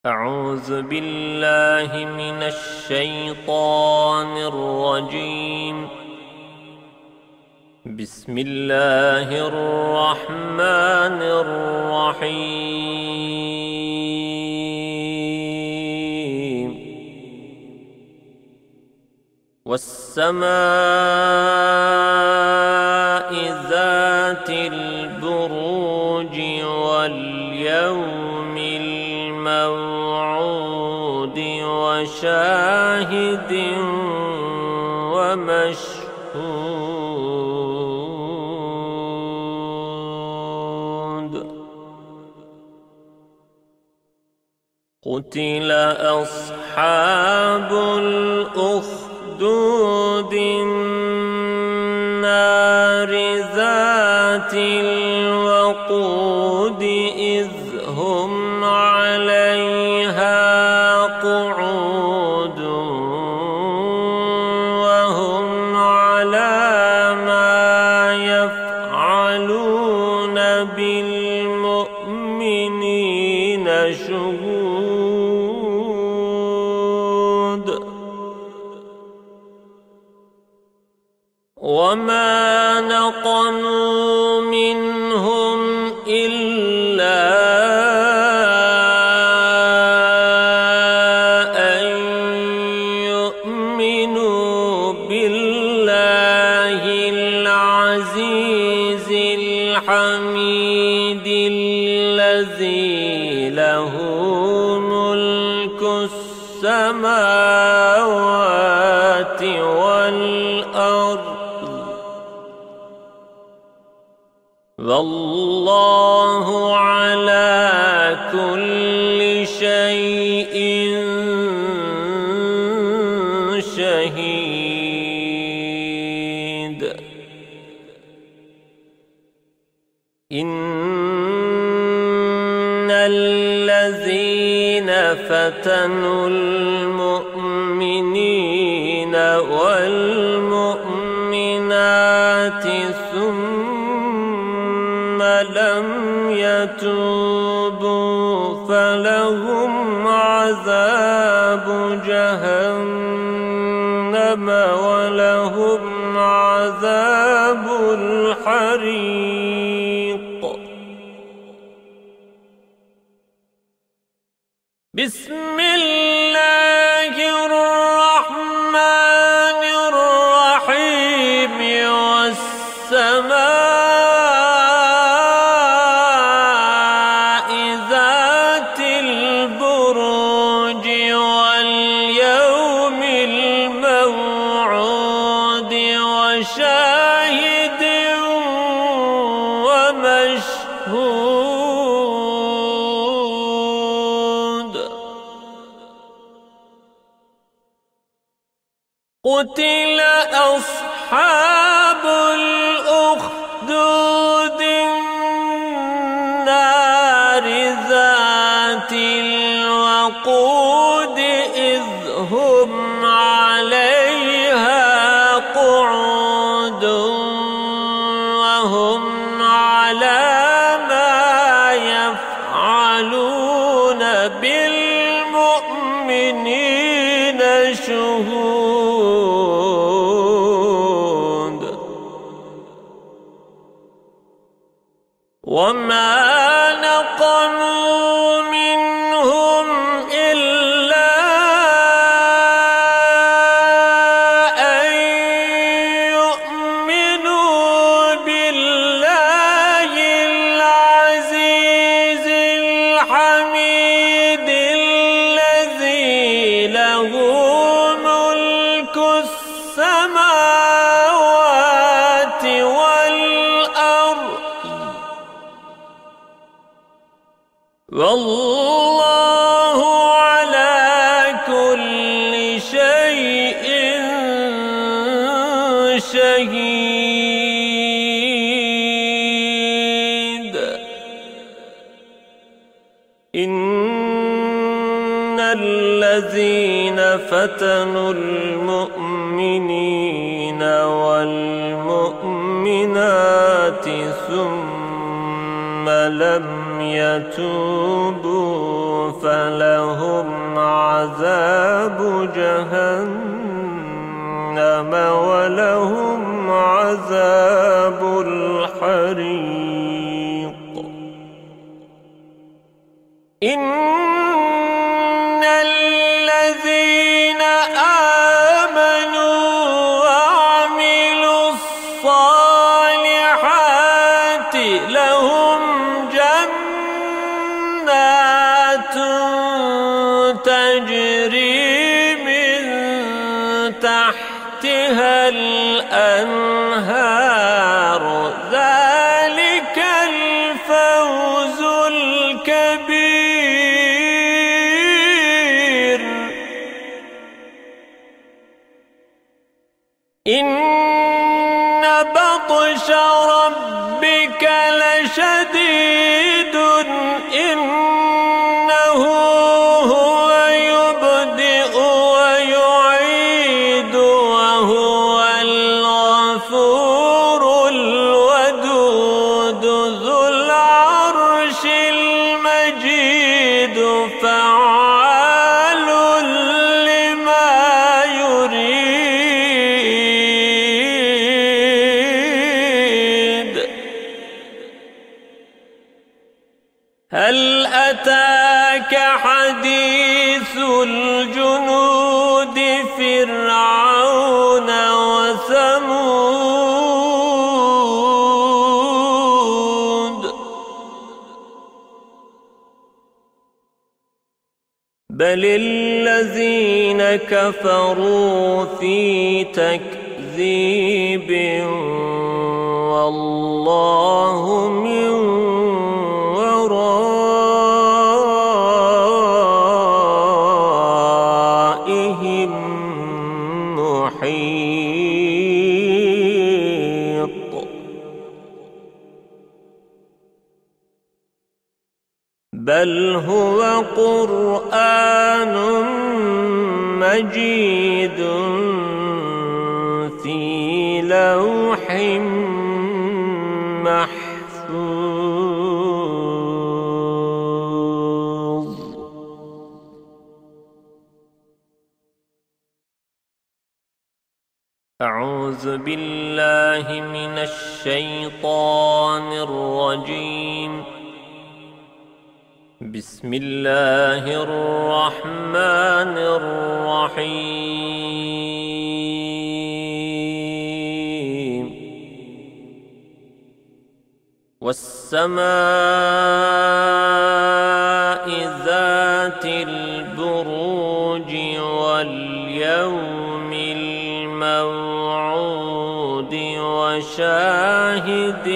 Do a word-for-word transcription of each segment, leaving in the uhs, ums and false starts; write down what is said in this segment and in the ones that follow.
أعوذ بالله من الشيطان الرجيم. بسم الله الرحمن الرحيم. والسماء ذات البروج واليوم الموعود وشاهد ومشهود. قتل أصحاب الأخدود النار ذات الوقود إذ هم عليها قعود وهم على ما يفعلون بالمؤمنين شهود. وما نقموا منهم إلا أن يؤمنوا بالله العزيز الحميد الذي له ملك السماوات والأرض والله على كل شيء شهيد. إن الذين فتنوا المؤمنين والمؤمنات ثم لم يتوبوا فلهم عذاب جهنم ولهم عذاب الحريق. بسم الله الرحمن الرحيم. والسماء ذات البروج واليوم الموعود وشاهد ومشهود. قتل أصحاب الأخدود النار ذات الوقود إذ هم عليها قعود وهم على ما يفعلون بالمؤمنين شهود. وما نقموا منهم إلا أن يؤمنوا بالله العزيز الحميد الذي له ملك السماوات والأرض والله على كل شيء شهيد. إن الذين فتنوا المؤمنين والمؤمنات ثم لم يتوبوا فلهم عذاب جهنم ولهم عذاب الحريق. إن الذين آمنوا وعملوا الصالحات لهم جنات تجري من تحتها الأنهار ذلك الفوز الكبير. إن بطش ربك لشديد إنه هو يبدئ ويعيد وهو الغفور الودود ذو العرش المجيد فعال لما يريد. هل أتاك حديث الجنود فرعون وثمود بل الذين كفروا في تكذيب والله من ورائهم محيط. بل هو قرآن مجيد في لوح محفوظ. أعوذ بالله من الشيطان الرجيم. بسم الله الرحمن الرحيم. والسماء ذات البروج واليوم الموعود وشاهد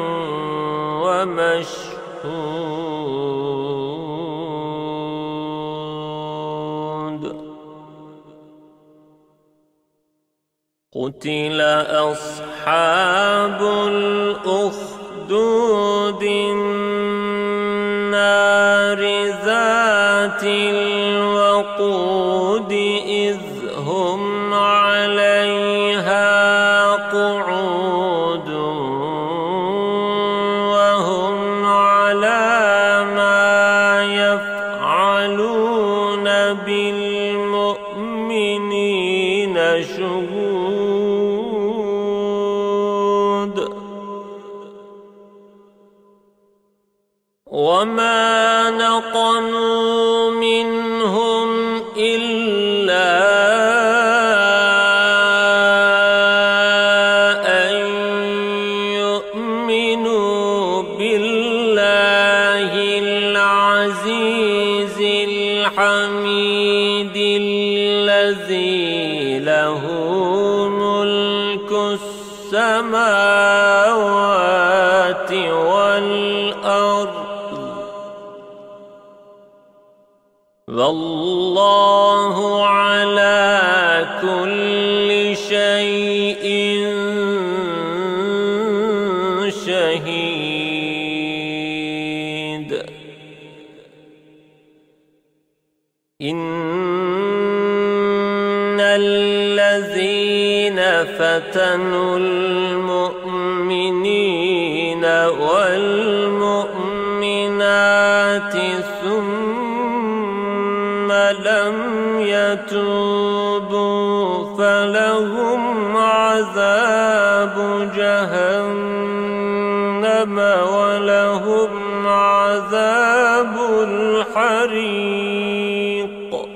ومشهود. قتل أصحاب الأخدود النار ذات الوقود إذ هم عليها قعود وهم على ما يفعلون بالمؤمنين شهود. وما نقموا منهم إلا أن يؤمنوا بالله العزيز الحميد الذي له ملك السماوات والأرض والله على كل شيء شهيد. إن الذين فتنوا المؤمنين والمؤمنات لم يتوبوا فلهم عذاب جهنم ولهم عذاب الحريق.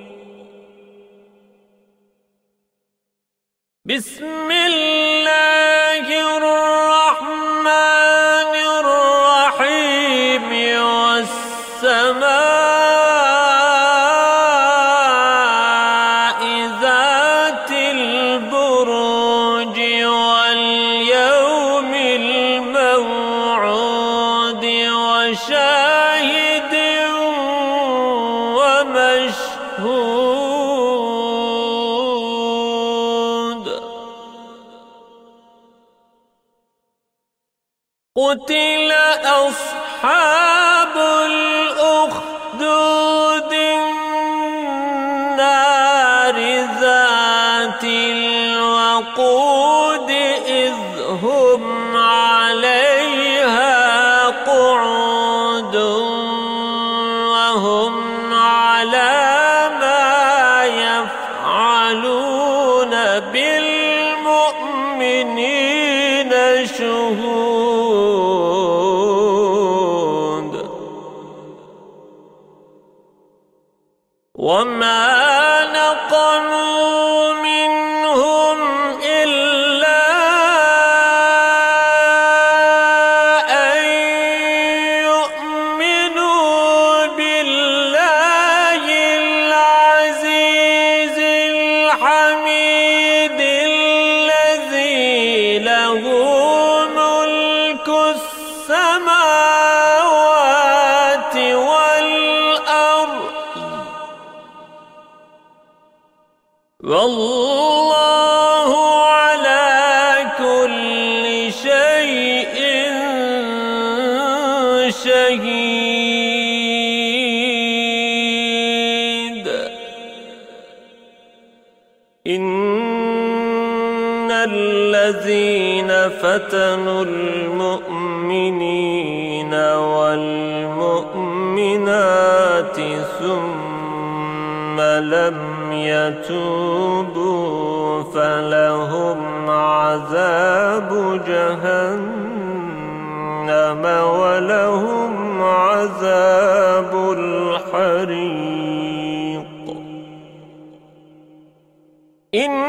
بسم الله الرحمن الرحيم. والسماء ذات البروج واليوم الموعود وشاهد ومشهود. قتل أصحاب الأخدود النار ذات الوقود إذ هم عليها قعود وهم على ما يفعلون بالمؤمنين شهود. وما نقموا منهم إلا أن يؤمنوا بالله العزيز الحميد الذي له ملك السماوات والأرض والله على كل شيء شهيد. إن الذين فتنوا المؤمنين والمؤمنات ثم لم يتوبوا فلهم عذاب جهنم ولهم عذاب الحريق. إن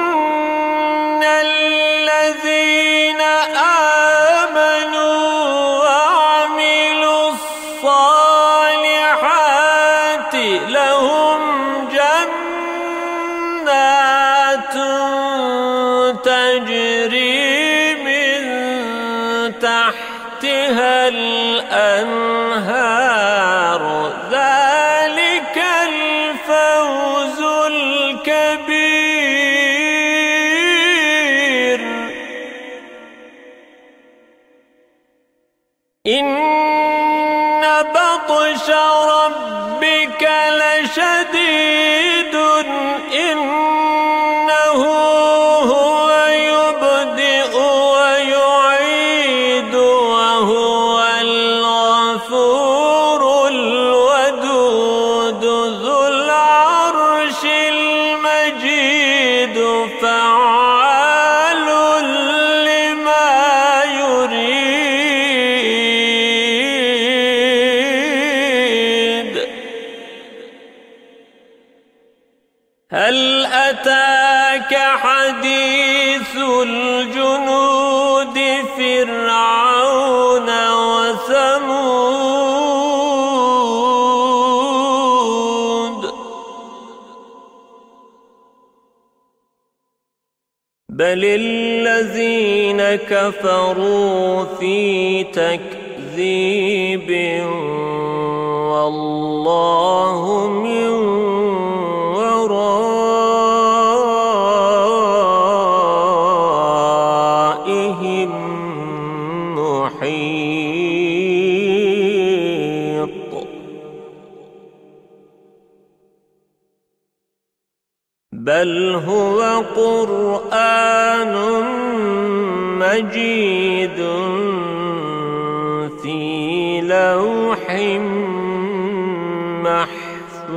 الذين آمنوا وعملوا الصالحات لهم جنات تجري من تحتها الأنهار ذلك الفوز الكبير. إن بطش ربك لشديد إنه هو يبدئ ويعيد وهو الغفور الودود ذو العرش المجيد فعال لما يريد. هل أتاك حديث الجنود فرعون وثمود. بل الذين كفروا في تكذيب والله من ورائهم محيط. بل هو قرآن مجيد في لوح محفوظ.